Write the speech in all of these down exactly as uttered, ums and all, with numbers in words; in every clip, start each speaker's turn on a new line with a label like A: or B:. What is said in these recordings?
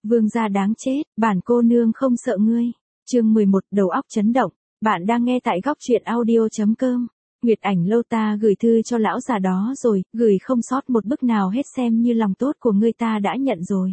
A: Vương gia đáng chết, bản cô nương không sợ ngươi. Chương mười một, đầu óc chấn động. Bạn đang nghe tại góc truyện audio chấm com. Nguyệt Ảnh Lâu ta gửi thư cho lão già đó rồi, gửi không sót một bức nào hết, xem như lòng tốt của ngươi ta đã nhận rồi.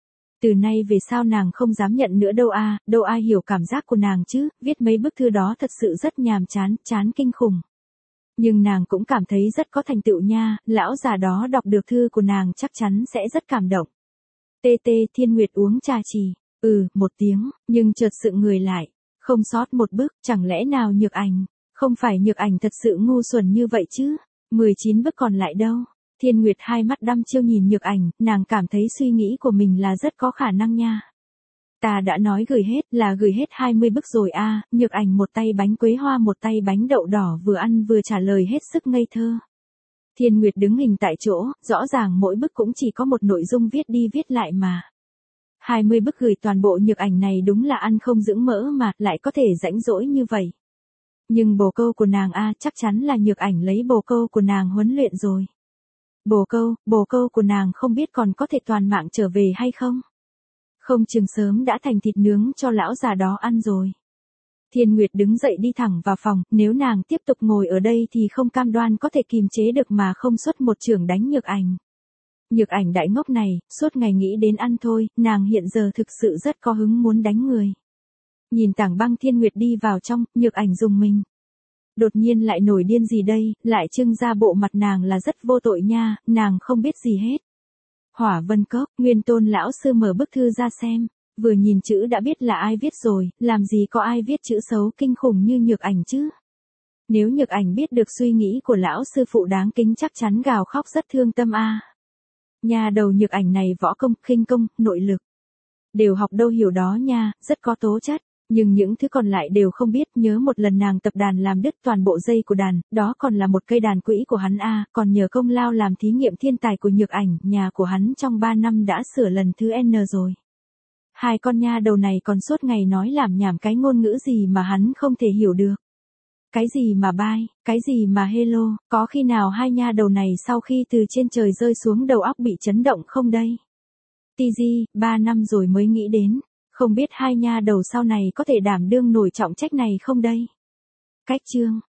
A: Từ nay về sau nàng không dám nhận nữa đâu a, đâu ai hiểu cảm giác của nàng chứ, viết mấy bức thư đó thật sự rất nhàm chán, chán kinh khủng. Nhưng nàng cũng cảm thấy rất có thành tựu nha, lão già đó đọc được thư của nàng chắc chắn sẽ rất cảm động. Tê tê Thiên Nguyệt uống trà trì, ừ, một tiếng, nhưng chợt sững người lại, không sót một bức, chẳng lẽ nào Nhược Ảnh, không phải Nhược Ảnh thật sự ngu xuẩn như vậy chứ, mười chín bức còn lại đâu. Thiên Nguyệt hai mắt đăm chiêu nhìn Nhược Ảnh, nàng cảm thấy suy nghĩ của mình là rất có khả năng nha. Ta đã nói gửi hết, là gửi hết hai mươi bức rồi a. À, Nhược Ảnh một tay bánh quế hoa một tay bánh đậu đỏ vừa ăn vừa trả lời hết sức ngây thơ. Thiên Nguyệt đứng hình tại chỗ, rõ ràng mỗi bức cũng chỉ có một nội dung viết đi viết lại mà. hai mươi bức gửi toàn bộ Nhược Ảnh này đúng là ăn không dưỡng mỡ mà, lại có thể rãnh rỗi như vậy. Nhưng bồ câu của nàng a, à, chắc chắn là Nhược Ảnh lấy bồ câu của nàng huấn luyện rồi. Bồ câu, bồ câu của nàng không biết còn có thể toàn mạng trở về hay không? Không chừng sớm đã thành thịt nướng cho lão già đó ăn rồi. Thiên Nguyệt đứng dậy đi thẳng vào phòng, nếu nàng tiếp tục ngồi ở đây thì không cam đoan có thể kìm chế được mà không xuất một chưởng đánh Nhược Ảnh. Nhược Ảnh đại ngốc này, suốt ngày nghĩ đến ăn thôi, nàng hiện giờ thực sự rất có hứng muốn đánh người. Nhìn Tảng Băng Thiên Nguyệt đi vào trong, Nhược Ảnh rùng mình. Đột nhiên lại nổi điên gì đây, lại trưng ra bộ mặt nàng là rất vô tội nha, nàng không biết gì hết. Hỏa Vân Cốc, Nguyên Tôn lão sư mở bức thư ra xem, vừa nhìn chữ đã biết là ai viết rồi, làm gì có ai viết chữ xấu kinh khủng như Nhược Ảnh chứ. Nếu Nhược Ảnh biết được suy nghĩ của lão sư phụ đáng kính chắc chắn gào khóc rất thương tâm a. À. Nhà đầu Nhược Ảnh này võ công, khinh công, nội lực đều học đâu hiểu đó nha, rất có tố chất. Nhưng những thứ còn lại đều không biết, nhớ một lần nàng tập đàn làm đứt toàn bộ dây của đàn, đó còn là một cây đàn quỹ của hắn a, à, còn nhờ công lao làm thí nghiệm thiên tài của Nhược Ảnh, nhà của hắn trong ba năm đã sửa lần thứ N rồi. Hai con nha đầu này còn suốt ngày nói làm nhảm cái ngôn ngữ gì mà hắn không thể hiểu được. Cái gì mà bye, cái gì mà hello, có khi nào hai nha đầu này sau khi từ trên trời rơi xuống đầu óc bị chấn động không đây? Ti Di, ba năm rồi mới nghĩ đến. Không biết hai nha đầu sau này có thể đảm đương nổi trọng trách này không đây? Cách chương